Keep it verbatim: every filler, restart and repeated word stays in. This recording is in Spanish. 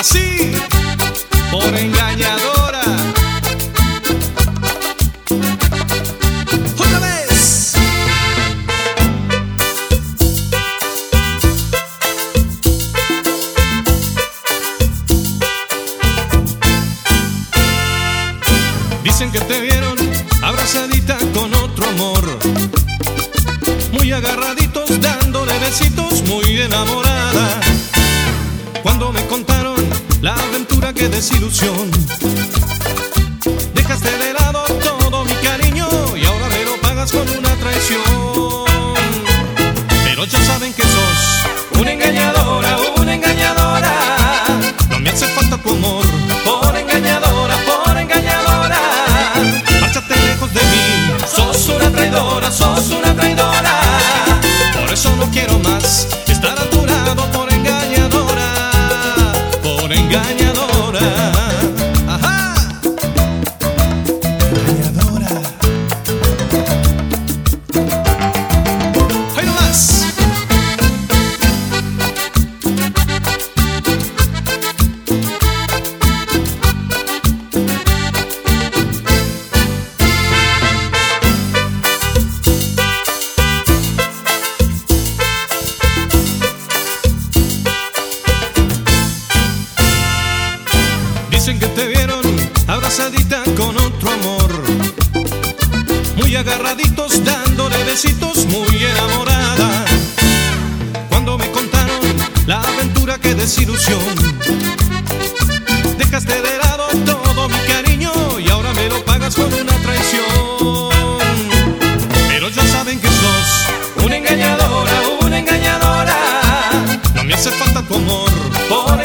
Así, por engañadora. Otra vez. Dicen que te vieron abrazadita con otro amor, muy agarraditos dándole besitos, muy enamorada. Cuando me contaron la aventura, qué desilusión. Dejaste de lado todo mi cariño y ahora me lo pagas con una traición. Pero ya saben que sos una engañadora, una engañadora. No me hace falta tu amor, por engañadora, por engañadora. Márchate lejos de mí, sos una traidora, sos una traidora. Por eso no quiero más estar a tu lado, por engañadora, por engañadora. Ajá. Engañadora. ¡Ahí nomás! Dicen que te vieron abrazadita con otro amor, muy agarraditos dándole besitos, muy enamorada. Cuando me contaron la aventura, qué desilusión. Dejaste de lado todo mi cariño y ahora me lo pagas con una traición. Pero ya saben que sos una engañadora, una engañadora. No me hace falta tu amor, por